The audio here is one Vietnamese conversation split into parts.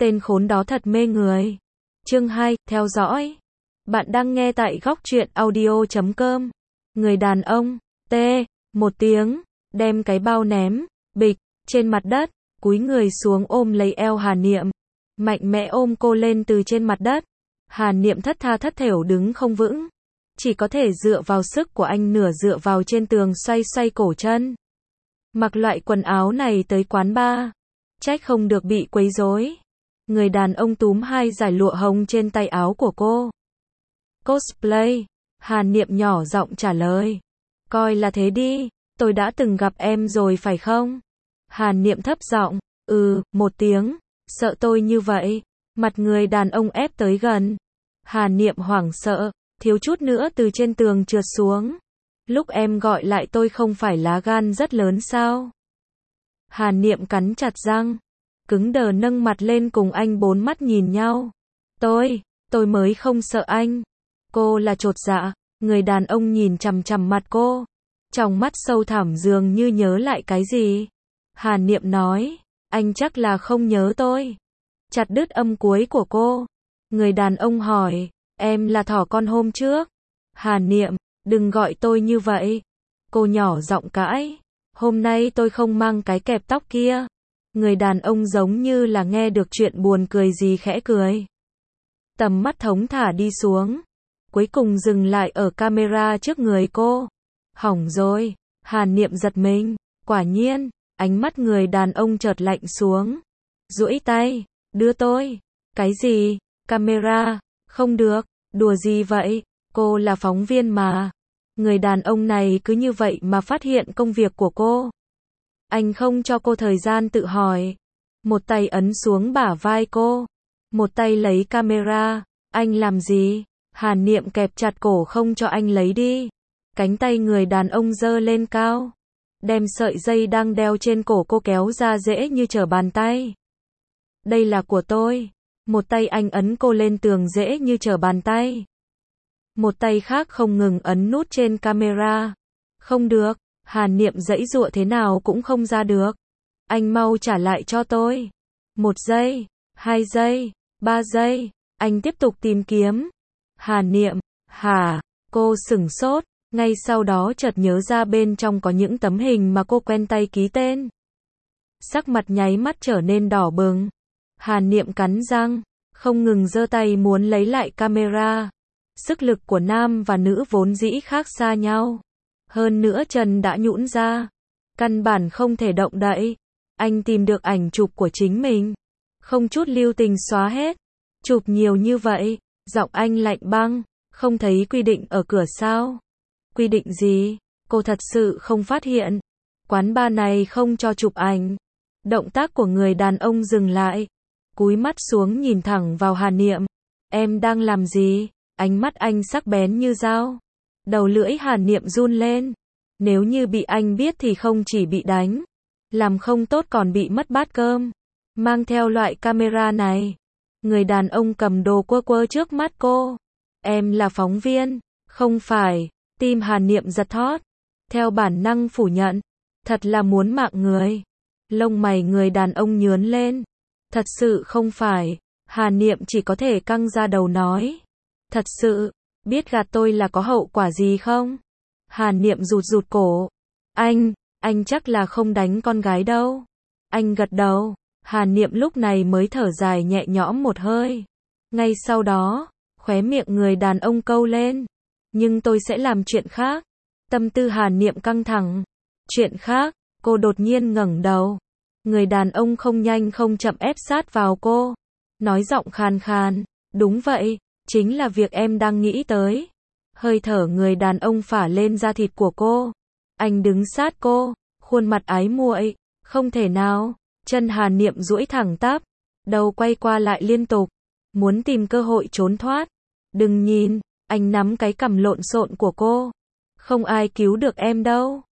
tên khốn đó thật mê người. Chương 2, theo dõi. Bạn đang nghe tại góc truyện audio.com. Người đàn ông, một tiếng, đem cái bao ném, bịch, trên mặt đất, cúi người xuống ôm lấy eo Hà Niệm. Mạnh mẽ ôm cô lên từ trên mặt đất. Hà Niệm thất tha thất thểu đứng không vững. Chỉ có thể dựa vào sức của anh nửa dựa vào trên tường xoay xoay cổ chân. Mặc loại quần áo này tới quán bar. Trách không được bị quấy rối. Người đàn ông túm hai dải lụa hồng trên tay áo của cô. Cosplay. Hà Niệm nhỏ giọng trả lời. Coi là thế đi, tôi đã từng gặp em rồi phải không? Hà Niệm thấp giọng, một tiếng, sợ tôi như vậy. Mặt người đàn ông ép tới gần. Hà Niệm hoảng sợ, thiếu chút nữa từ trên tường trượt xuống. Lúc em gọi lại tôi không phải lá gan rất lớn sao? Hà Niệm cắn chặt răng, cứng đờ nâng mặt lên cùng anh bốn mắt nhìn nhau. Tôi mới không sợ anh. Cô là chột dạ, người đàn ông nhìn chằm chằm mặt cô. Trong mắt sâu thẳm dường như nhớ lại cái gì. Hà Niệm nói, anh chắc là không nhớ tôi. Chặt đứt âm cuối của cô. Người đàn ông hỏi, em là thỏ con hôm trước. Hà Niệm, đừng gọi tôi như vậy. Cô nhỏ giọng cãi, hôm nay tôi không mang cái kẹp tóc kia. Người đàn ông giống như là nghe được chuyện buồn cười gì khẽ cười. Tầm mắt thóng thả đi xuống. Cuối cùng dừng lại ở camera trước người cô. Hỏng rồi, Hà Niệm giật mình. Quả nhiên, ánh mắt người đàn ông chợt lạnh xuống. Duỗi tay, đưa tôi. Cái gì? Camera? Không được, đùa gì vậy? Cô là phóng viên mà. Người đàn ông này cứ như vậy mà phát hiện công việc của cô. Anh không cho cô thời gian tự hỏi. Một tay ấn xuống bả vai cô. Một tay lấy camera. Anh làm gì? Hà Niệm kẹp chặt cổ không cho anh lấy đi. Cánh tay người đàn ông giơ lên cao. Đem sợi dây đang đeo trên cổ cô kéo ra dễ như trở bàn tay. Đây là của tôi. Một tay anh ấn cô lên tường dễ như trở bàn tay. Một tay khác không ngừng ấn nút trên camera. Không được, Hà Niệm giãy giụa thế nào cũng không ra được. Anh mau trả lại cho tôi. 1 giây, 2 giây, 3 giây, anh tiếp tục tìm kiếm. Hà Niệm, cô sửng sốt, ngay sau đó chợt nhớ ra bên trong có những tấm hình mà cô quen tay ký tên. Sắc mặt nháy mắt trở nên đỏ bừng. Hà Niệm cắn răng, không ngừng giơ tay muốn lấy lại camera. Sức lực của nam và nữ vốn dĩ khác xa nhau. Hơn nữa chân đã nhũn ra. Căn bản không thể động đậy. Anh tìm được ảnh chụp của chính mình. Không chút lưu tình xóa hết. Chụp nhiều như vậy. Giọng anh lạnh băng. Không thấy quy định ở cửa sao? Quy định gì? Cô thật sự không phát hiện. Quán bar này không cho chụp ảnh. Động tác của người đàn ông dừng lại. Cúi mắt xuống nhìn thẳng vào Hà Niệm. Em đang làm gì? Ánh mắt anh sắc bén như dao. Đầu lưỡi Hà Niệm run lên. Nếu như bị anh biết thì không chỉ bị đánh. Làm không tốt còn bị mất bát cơm. Mang theo loại camera này. Người đàn ông cầm đồ quơ quơ trước mắt cô. Em là phóng viên. Không phải. Tim Hà Niệm giật thót. Theo bản năng phủ nhận. Thật là muốn mạng người. Lông mày người đàn ông nhướng lên. Thật sự không phải. Hà Niệm chỉ có thể căng ra đầu nói. Thật sự, biết gạt tôi là có hậu quả gì không? Hà Niệm rụt rụt cổ. Anh chắc là không đánh con gái đâu. Anh gật đầu. Hà Niệm lúc này mới thở dài nhẹ nhõm một hơi. Ngay sau đó, khóe miệng người đàn ông câu lên. Nhưng tôi sẽ làm chuyện khác. Tâm tư Hà Niệm căng thẳng. Chuyện khác, cô đột nhiên ngẩng đầu. Người đàn ông không nhanh không chậm ép sát vào cô. Nói giọng khàn khàn. Đúng vậy, chính là việc em đang nghĩ tới. Hơi thở người đàn ông phả lên da thịt của cô. Anh đứng sát cô, khuôn mặt ái muội. Không thể nào. Chân Hà Niệm duỗi thẳng tắp. Đầu quay qua lại liên tục. Muốn tìm cơ hội trốn thoát. Đừng nhìn, anh nắm cái cằm lộn xộn của cô. Không ai cứu được em đâu.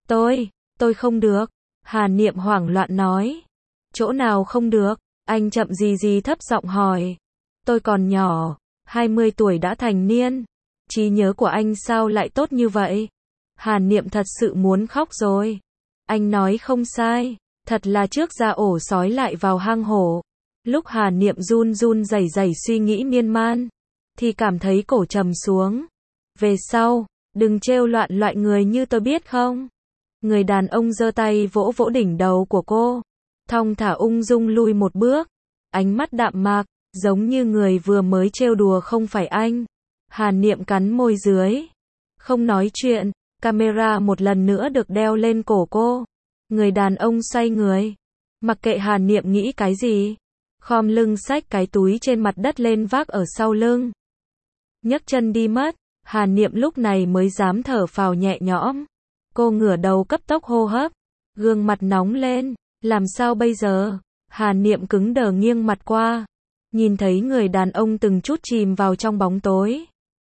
Tôi không được. Hà Niệm hoảng loạn nói. Chỗ nào không được? Anh chậm gì thấp giọng hỏi. Tôi còn nhỏ, 20 tuổi đã thành niên. Trí nhớ của anh sao lại tốt như vậy? Hà Niệm thật sự muốn khóc rồi. Anh nói không sai, thật là trước ra ổ sói lại vào hang hổ. Lúc Hà Niệm run run rẩy rẩy suy nghĩ miên man, thì cảm thấy cổ trầm xuống. Về sau, đừng trêu loạn loại người như tôi biết không? Người đàn ông giơ tay vỗ vỗ đỉnh đầu của cô, thong thả ung dung lui một bước, ánh mắt đạm mạc, giống như người vừa mới trêu đùa không phải anh. Hà Niệm cắn môi dưới, không nói chuyện, camera một lần nữa được đeo lên cổ cô. Người đàn ông xoay người, mặc kệ Hà Niệm nghĩ cái gì, khom lưng xách cái túi trên mặt đất lên vác ở sau lưng. Nhấc chân đi mất, Hà Niệm lúc này mới dám thở phào nhẹ nhõm. Cô ngửa đầu cấp tốc hô hấp, gương mặt nóng lên, làm sao bây giờ? Hà Niệm cứng đờ nghiêng mặt qua, nhìn thấy người đàn ông từng chút chìm vào trong bóng tối.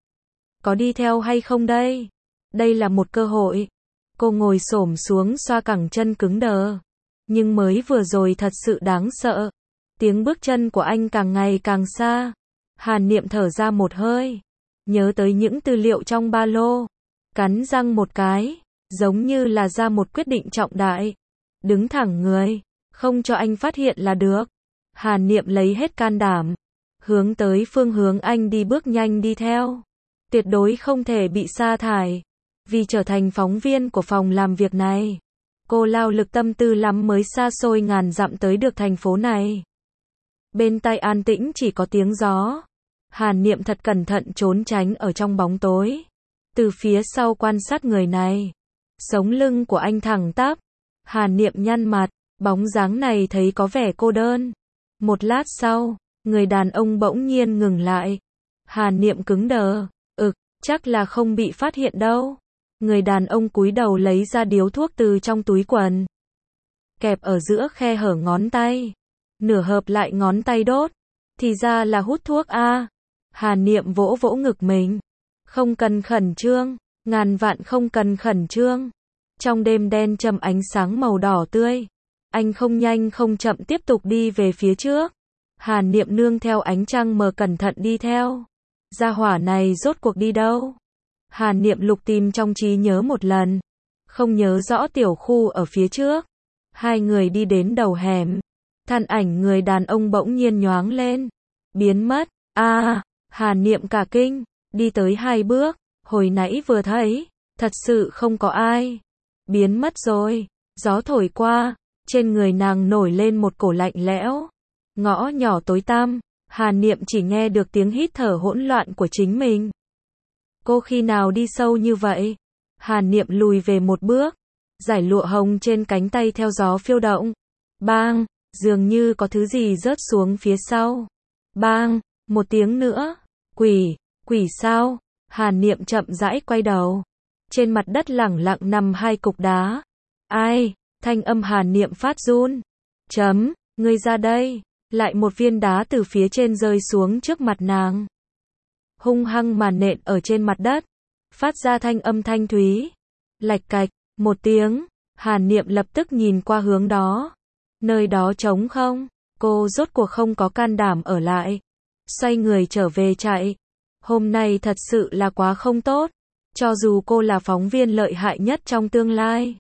Có đi theo hay không đây? Đây là một cơ hội. Cô ngồi xổm xuống xoa cẳng chân cứng đờ. Nhưng mới vừa rồi thật sự đáng sợ. Tiếng bước chân của anh càng ngày càng xa. Hà Niệm thở ra một hơi, nhớ tới những tư liệu trong ba lô, cắn răng một cái, giống như là ra một quyết định trọng đại. Đứng thẳng người, không cho anh phát hiện là được. Hà Niệm lấy hết can đảm, hướng tới phương hướng anh đi bước nhanh đi theo. Tuyệt đối không thể bị sa thải. Vì trở thành phóng viên của phòng làm việc này, cô lao lực tâm tư lắm mới xa xôi ngàn dặm tới được thành phố này. Bên tai an tĩnh chỉ có tiếng gió. Hà Niệm thật cẩn thận trốn tránh ở trong bóng tối, từ phía sau quan sát người này. Sống lưng của anh thẳng tắp. Hà Niệm nhăn mặt, bóng dáng này thấy có vẻ cô đơn. Một lát sau, người đàn ông bỗng nhiên ngừng lại. Hà Niệm cứng đờ, chắc là không bị phát hiện đâu. Người đàn ông cúi đầu lấy ra điếu thuốc từ trong túi quần, kẹp ở giữa khe hở ngón tay, nửa hợp lại ngón tay đốt. Thì ra là hút thuốc a. Hà Niệm vỗ vỗ ngực mình. Không cần khẩn trương, ngàn vạn không cần khẩn trương. Trong đêm đen châm ánh sáng màu đỏ tươi, anh không nhanh không chậm tiếp tục đi về phía trước. Hà Niệm nương theo ánh trăng mờ cẩn thận đi theo. Gia hỏa này rốt cuộc đi đâu? Hà Niệm lục tìm trong trí nhớ một lần, không nhớ rõ tiểu khu ở phía trước. Hai người đi đến đầu hẻm, thân ảnh người đàn ông bỗng nhiên nhoáng lên, biến mất. Hà Niệm cả kinh, đi tới 2 bước, hồi nãy vừa thấy, thật sự không có ai. Biến mất rồi. Gió thổi qua, trên người nàng nổi lên một cổ lạnh lẽo. Ngõ nhỏ tối tăm, Hà Niệm chỉ nghe được tiếng hít thở hỗn loạn của chính mình. Cô khi nào đi sâu như vậy? Hà Niệm lùi về một bước, dải lụa hồng trên cánh tay theo gió phiêu động. Bang, dường như có thứ gì rớt xuống phía sau. Bang, một tiếng nữa. Quỷ sao? Hà Niệm chậm rãi quay đầu. Trên mặt đất lẳng lặng nằm 2 cục đá. Ai? Thanh âm Hà Niệm phát run. Ngươi ra đây. Lại một viên đá từ phía trên rơi xuống trước mặt nàng, hung hăng mà nện ở trên mặt đất, phát ra thanh âm thanh thúy. Lạch cạch, một tiếng. Hà Niệm lập tức nhìn qua hướng đó. Nơi đó trống không. Cô rốt cuộc không có can đảm ở lại, xoay người trở về chạy. Hôm nay thật sự là quá không tốt. Cho dù cô là phóng viên lợi hại nhất trong tương lai,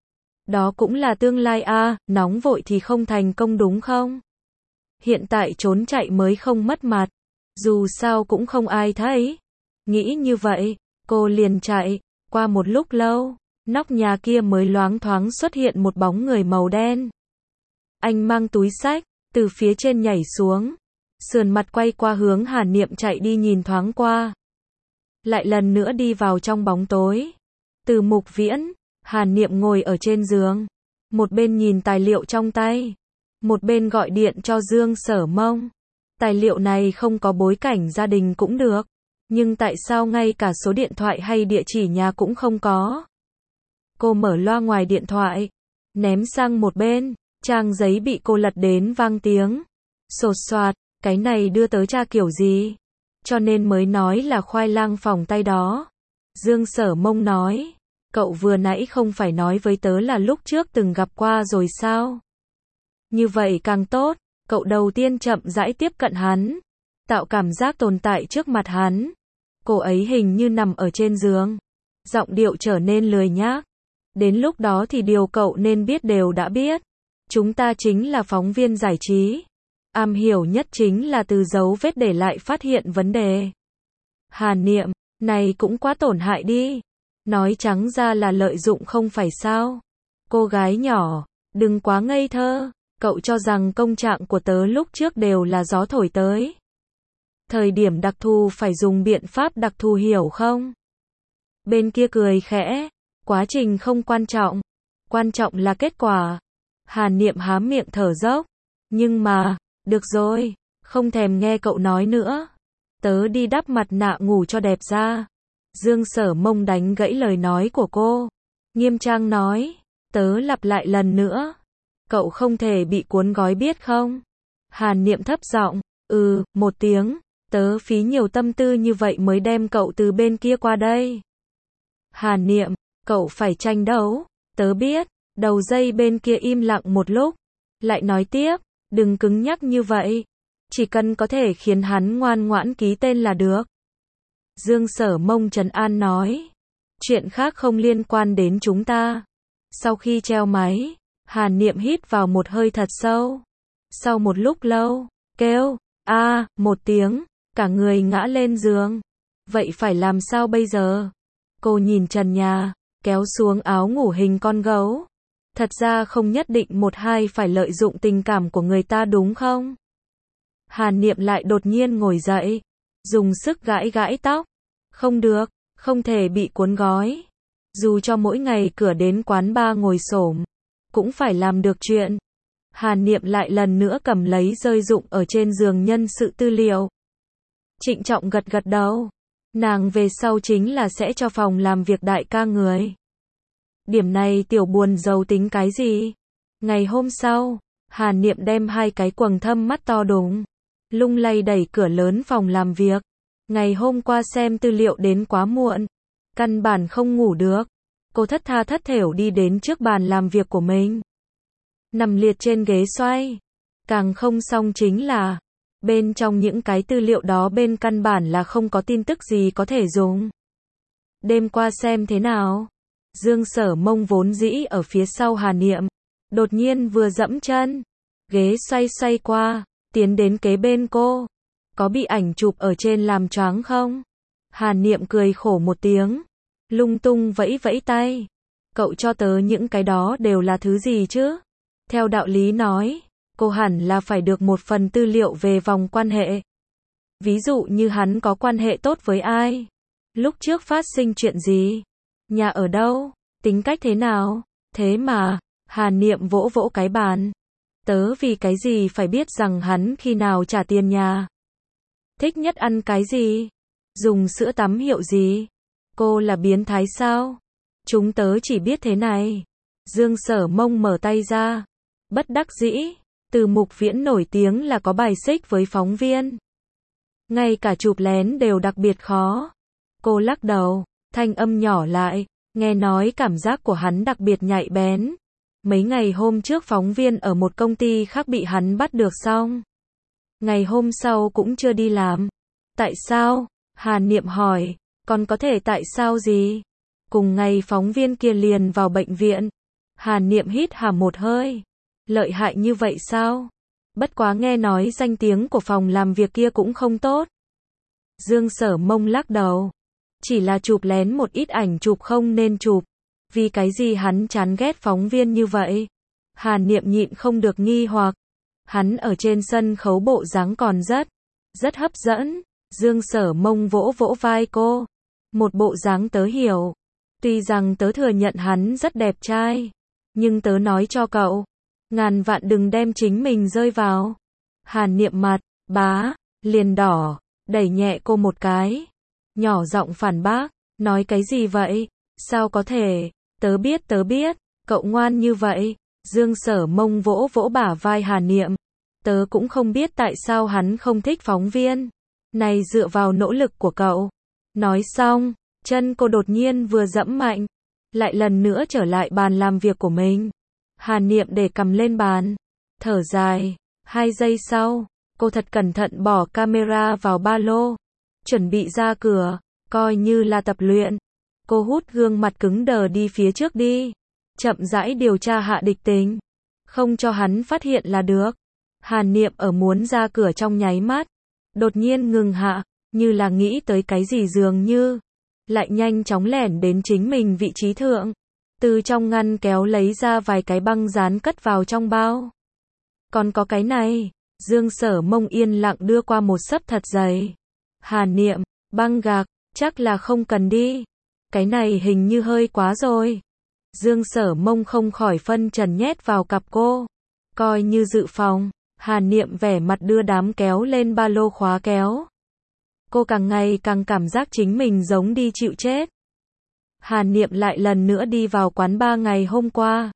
đó cũng là tương lai a, nóng vội thì không thành công đúng không? Hiện tại trốn chạy mới không mất mặt, dù sao cũng không ai thấy. Nghĩ như vậy, cô liền chạy. Qua một lúc lâu, nóc nhà kia mới loáng thoáng xuất hiện một bóng người màu đen. Anh mang túi xách, từ phía trên nhảy xuống, sườn mặt quay qua hướng Hà Niệm chạy đi nhìn thoáng qua. Lại lần nữa đi vào trong bóng tối. Từ Mục Viễn, Hà Niệm ngồi ở trên giường, một bên nhìn tài liệu trong tay, một bên gọi điện cho Dương Sở Mông. Tài liệu này không có bối cảnh gia đình cũng được, nhưng tại sao ngay cả số điện thoại hay địa chỉ nhà cũng không có? Cô mở loa ngoài điện thoại, ném sang một bên, trang giấy bị cô lật đến vang tiếng. Sột soạt, cái này đưa tới cha kiểu gì? Cho nên mới nói là khoai lang phỏng tay đó. Dương Sở Mông nói, cậu vừa nãy không phải nói với tớ là lúc trước từng gặp qua rồi sao? Như vậy càng tốt. Cậu đầu tiên chậm rãi tiếp cận hắn, tạo cảm giác tồn tại trước mặt hắn. Cô ấy hình như nằm ở trên giường, giọng điệu trở nên lười nhác. Đến lúc đó thì điều cậu nên biết đều đã biết. Chúng ta chính là phóng viên giải trí. am hiểu nhất chính là từ dấu vết để lại phát hiện vấn đề. Hàn Niệm, này cũng quá tổn hại đi. Nói trắng ra là lợi dụng không phải sao. Cô gái nhỏ, đừng quá ngây thơ. Cậu cho rằng công trạng của tớ lúc trước đều là gió thổi tới. Thời điểm đặc thù phải dùng biện pháp đặc thù hiểu không? Bên kia cười khẽ. Quá trình không quan trọng. Quan trọng là kết quả. Hàn Niệm há miệng thở dốc. Nhưng mà, được rồi, không thèm nghe cậu nói nữa. Tớ đi đắp mặt nạ ngủ cho đẹp ra. Dương Sở Mông đánh gãy lời nói của cô. Nghiêm trang nói, tớ lặp lại lần nữa. Cậu không thể bị cuốn gói biết không? Hàn Niệm thấp giọng, một tiếng, tớ phí nhiều tâm tư như vậy mới đem cậu từ bên kia qua đây. Hàn Niệm, cậu phải tranh đấu, tớ biết. Đầu dây bên kia im lặng một lúc, lại nói tiếp, đừng cứng nhắc như vậy. Chỉ cần có thể khiến hắn ngoan ngoãn ký tên là được. Dương Sở Mông trấn an nói, chuyện khác không liên quan đến chúng ta. Sau khi treo máy, Hàn Niệm hít vào một hơi thật sâu. Sau một lúc lâu, kêu, một tiếng, cả người ngã lên giường. Vậy phải làm sao bây giờ? Cô nhìn trần nhà, kéo xuống áo ngủ hình con gấu. Thật ra không nhất định một hai phải lợi dụng tình cảm của người ta đúng không? Hàn Niệm lại đột nhiên ngồi dậy, dùng sức gãi gãi tóc. Không được, không thể bị cuốn gói. Dù cho mỗi ngày cửa đến quán bar ngồi xổm, cũng phải làm được chuyện. Hàn Niệm lại lần nữa cầm lấy rơi rụng ở trên giường nhân sự tư liệu. Trịnh trọng gật gật đầu. Nàng về sau chính là sẽ cho phòng làm việc đại ca người. Điểm này tiểu buồn giàu tính cái gì? Ngày hôm sau, Hàn Niệm đem hai cái quầng thâm mắt to đùng, lung lay đẩy cửa lớn phòng làm việc. Ngày hôm qua xem tư liệu đến quá muộn, căn bản không ngủ được. Cô thất tha thất thểu đi đến trước bàn làm việc của mình. Nằm liệt trên ghế xoay. Càng không xong chính là, bên trong những cái tư liệu đó bên căn bản là không có tin tức gì có thể dùng. Đêm qua xem thế nào? Dương Sở Mông vốn dĩ ở phía sau Hàn Niệm, đột nhiên vừa dẫm chân, ghế xoay xoay qua, tiến đến kế bên cô. Có bị ảnh chụp ở trên làm choáng không? Hàn Niệm cười khổ một tiếng, lung tung vẫy vẫy tay. Cậu cho tớ những cái đó đều là thứ gì chứ? Theo đạo lý nói, cô hẳn là phải được một phần tư liệu về vòng quan hệ. Ví dụ như hắn có quan hệ tốt với ai? Lúc trước phát sinh chuyện gì? Nhà ở đâu? Tính cách thế nào? Thế mà, Hàn Niệm vỗ vỗ cái bàn. Tớ vì cái gì phải biết rằng hắn khi nào trả tiền nhà? Thích nhất ăn cái gì? Dùng sữa tắm hiệu gì? Cô là biến thái sao? Chúng tớ chỉ biết thế này. Dương Sở Mông mở tay ra. Bất đắc dĩ, Từ Mục Viễn nổi tiếng là có bài xích với phóng viên. Ngay cả chụp lén đều đặc biệt khó. Cô lắc đầu, thanh âm nhỏ lại, nghe nói cảm giác của hắn đặc biệt nhạy bén. Mấy ngày hôm trước phóng viên ở một công ty khác bị hắn bắt được xong. Ngày hôm sau cũng chưa đi làm. Tại sao? Hàn Niệm hỏi, còn có thể tại sao gì? Cùng ngày phóng viên kia liền vào bệnh viện. Hàn Niệm hít hà một hơi. Lợi hại như vậy sao? Bất quá nghe nói danh tiếng của phòng làm việc kia cũng không tốt. Dương Sở Mông lắc đầu. Chỉ là chụp lén một ít ảnh chụp không nên chụp. Vì cái gì hắn chán ghét phóng viên như vậy? Hàn Niệm nhịn không được nghi hoặc. Hắn ở trên sân khấu bộ dáng còn rất hấp dẫn. Dương Sở Mông vỗ vỗ vai cô. Một bộ dáng tớ hiểu. Tuy rằng tớ thừa nhận hắn rất đẹp trai. Nhưng tớ nói cho cậu. Ngàn vạn đừng đem chính mình rơi vào. Hàn Niệm mặt, liền đỏ. Đẩy nhẹ cô một cái. Nhỏ giọng phản bác. Nói cái gì vậy? Sao có thể? Tớ biết. Cậu ngoan như vậy. Dương Sở Mông vỗ vỗ bả vai Hàn Niệm. Tớ cũng không biết tại sao hắn không thích phóng viên. Này dựa vào nỗ lực của cậu. Nói xong, chân cô đột nhiên vừa dẫm mạnh. Lại lần nữa trở lại bàn làm việc của mình. Hàn Niệm để cầm lên bàn. Thở dài. 2 giây sau, cô thật cẩn thận bỏ camera vào ba lô. Chuẩn bị ra cửa, coi như là tập luyện. Cô hút gương mặt cứng đờ đi phía trước đi. Chậm rãi điều tra Hạ Địch Tình. Không cho hắn phát hiện là được. Hàn Niệm ở muốn ra cửa trong nháy mắt, đột nhiên ngừng hạ, như là nghĩ tới cái gì dường như, lại nhanh chóng lẻn đến chính mình vị trí thượng, từ trong ngăn kéo lấy ra vài cái băng dán cất vào trong bao. Còn có cái này, Dương Sở Mông yên lặng đưa qua một xấp thật dày. Hàn Niệm, băng gạc, chắc là không cần đi. Cái này hình như hơi quá rồi. Dương Sở Mông không khỏi phân trần nhét vào cặp cô. Coi như dự phòng, Hàn Niệm vẻ mặt đưa đám kéo lên ba lô khóa kéo. Cô càng ngày càng cảm giác chính mình giống đi chịu chết. Hàn Niệm lại lần nữa đi vào quán bar ngày hôm qua.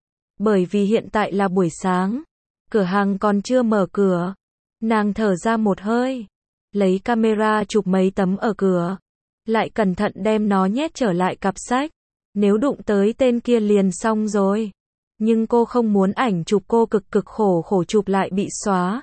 Bởi vì hiện tại là buổi sáng, cửa hàng còn chưa mở cửa. Nàng thở ra một hơi, lấy camera chụp mấy tấm ở cửa, lại cẩn thận đem nó nhét trở lại cặp sách. Nếu đụng tới tên kia liền xong rồi. Nhưng cô không muốn ảnh chụp cô cực khổ chụp lại bị xóa.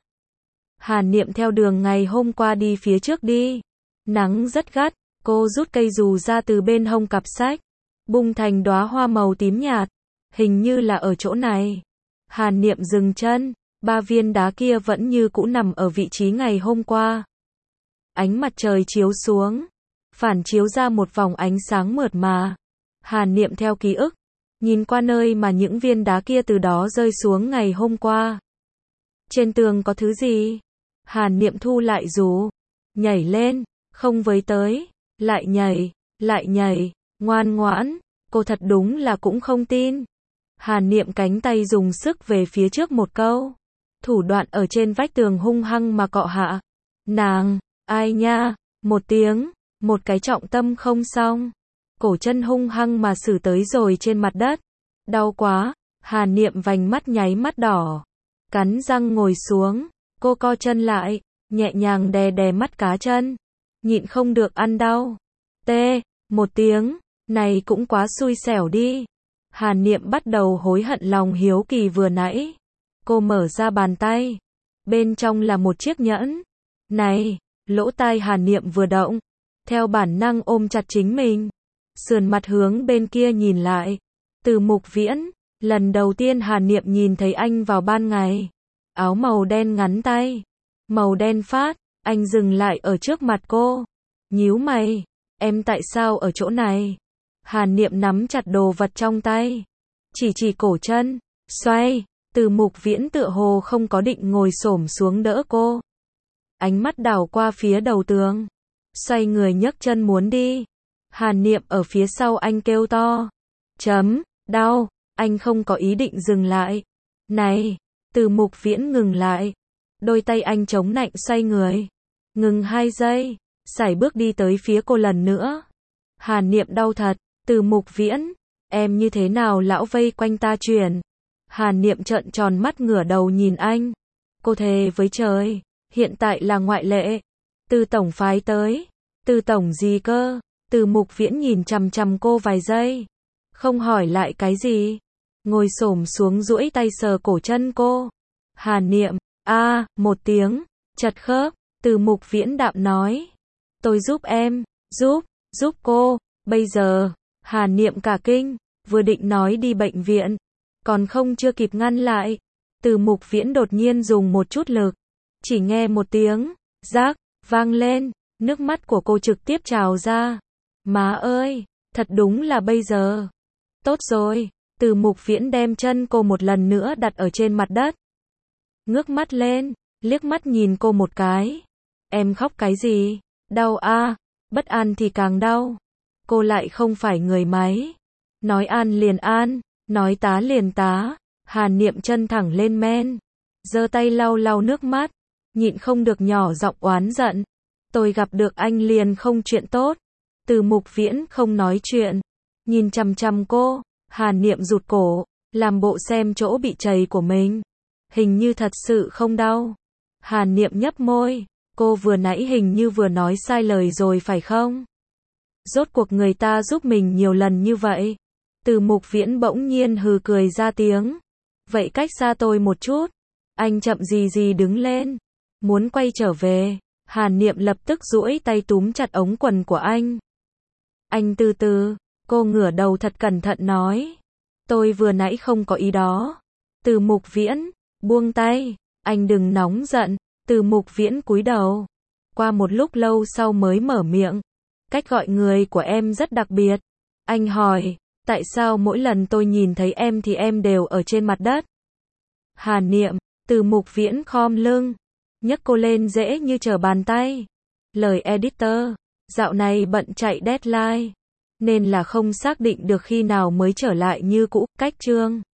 Hàn Niệm theo đường ngày hôm qua đi phía trước đi. Nắng rất gắt, cô rút cây dù ra từ bên hông cặp sách, bung thành đóa hoa màu tím nhạt. Hình như là ở chỗ này. Hàn Niệm dừng chân, 3 viên đá kia vẫn như cũ nằm ở vị trí ngày hôm qua. Ánh mặt trời chiếu xuống, phản chiếu ra một vòng ánh sáng mượt mà. Hàn Niệm theo ký ức, nhìn qua nơi mà những viên đá kia từ đó rơi xuống ngày hôm qua. Trên tường có thứ gì? Hàn Niệm thu lại dù, nhảy lên, không với tới, lại nhảy, ngoan ngoãn, cô thật đúng là cũng không tin. Hàn Niệm cánh tay dùng sức về phía trước một câu, thủ đoạn ở trên vách tường hung hăng mà cọ hạ. Nàng, ai nha, một tiếng, một cái trọng tâm không xong. Cổ chân hung hăng mà xử tới rồi trên mặt đất. Đau quá, Hàn Niệm vành mắt nháy mắt đỏ. Cắn răng ngồi xuống, cô co chân lại, nhẹ nhàng đè đè mắt cá chân. Nhịn không được ăn đau. Tê, một tiếng, này cũng quá xui xẻo đi. Hàn Niệm bắt đầu hối hận lòng hiếu kỳ vừa nãy. Cô mở ra bàn tay. Bên trong là một chiếc nhẫn. Này, lỗ tai Hàn Niệm vừa động. Theo bản năng ôm chặt chính mình. Sườn mặt hướng bên kia nhìn lại. Từ Mục Viễn, lần đầu tiên Hàn Niệm nhìn thấy anh vào ban ngày. Áo màu đen ngắn tay, màu đen phát, anh dừng lại ở trước mặt cô. Nhíu mày, em tại sao ở chỗ này? Hàn Niệm nắm chặt đồ vật trong tay, chỉ cổ chân, xoay. Từ Mục Viễn tựa hồ không có định ngồi xổm xuống đỡ cô. Ánh mắt đảo qua phía đầu tường, xoay người nhấc chân muốn đi. Hàn Niệm ở phía sau anh kêu to. Đau, anh không có ý định dừng lại. Này, Từ Mục Viễn ngừng lại. Đôi tay anh chống nạnh xoay người. Ngừng 2 giây, sải bước đi tới phía cô lần nữa. Hàn Niệm đau thật, Từ Mục Viễn, em như thế nào lão vây quanh ta chuyển. Hàn Niệm trợn tròn mắt ngửa đầu nhìn anh. Cô thề với trời, hiện tại là ngoại lệ. Từ tổng phái tới. Từ tổng gì cơ? Từ Mục Viễn nhìn chằm chằm cô vài giây. Không hỏi lại cái gì. Ngồi xổm xuống duỗi tay sờ cổ chân cô. Hàn Niệm, một tiếng, chật khớp. Từ Mục Viễn đạm nói. Tôi giúp em, giúp cô, bây giờ. Hàn Niệm cả kinh, vừa định nói đi bệnh viện. Còn không chưa kịp ngăn lại. Từ Mục Viễn đột nhiên dùng một chút lực. Chỉ nghe một tiếng, rác, vang lên. Nước mắt của cô trực tiếp trào ra. Má ơi, thật đúng là bây giờ. Tốt rồi, Từ Mục Viễn đem chân cô một lần nữa đặt ở trên mặt đất. Ngước mắt lên, liếc mắt nhìn cô một cái. Em khóc cái gì? Đau à? Bất an thì càng đau. Cô lại không phải người máy. Nói an liền an, nói tá liền tá. Hàn Niệm chân thẳng lên men, giơ tay lau lau nước mắt, nhịn không được nhỏ giọng oán giận. Tôi gặp được anh liền không chuyện tốt. Từ Mục Viễn không nói chuyện, nhìn chằm chằm cô. Hàn Niệm rụt cổ, làm bộ xem chỗ bị chảy của mình. Hình như thật sự không đau. Hàn Niệm nhấp môi, cô vừa nãy hình như vừa nói sai lời rồi phải không? Rốt cuộc người ta giúp mình nhiều lần như vậy. Từ Mục Viễn bỗng nhiên hừ cười ra tiếng. Vậy cách xa tôi một chút. Anh chậm gì đứng lên, muốn quay trở về. Hàn Niệm lập tức duỗi tay túm chặt ống quần của anh. Anh từ từ, cô ngửa đầu thật cẩn thận nói. Tôi vừa nãy không có ý đó. Từ Mục Viễn, buông tay, Anh đừng nóng giận, Từ Mục Viễn cúi đầu. Qua một lúc lâu sau mới mở miệng. Cách gọi người của em rất đặc biệt. Anh hỏi, tại sao mỗi lần tôi nhìn thấy em thì em đều ở trên mặt đất? Hà Niệm, Từ Mục Viễn khom lưng, nhấc cô lên dễ như trở bàn tay. Lời editor, dạo này bận chạy deadline, nên là không xác định được khi nào mới trở lại như cũ, cách chương.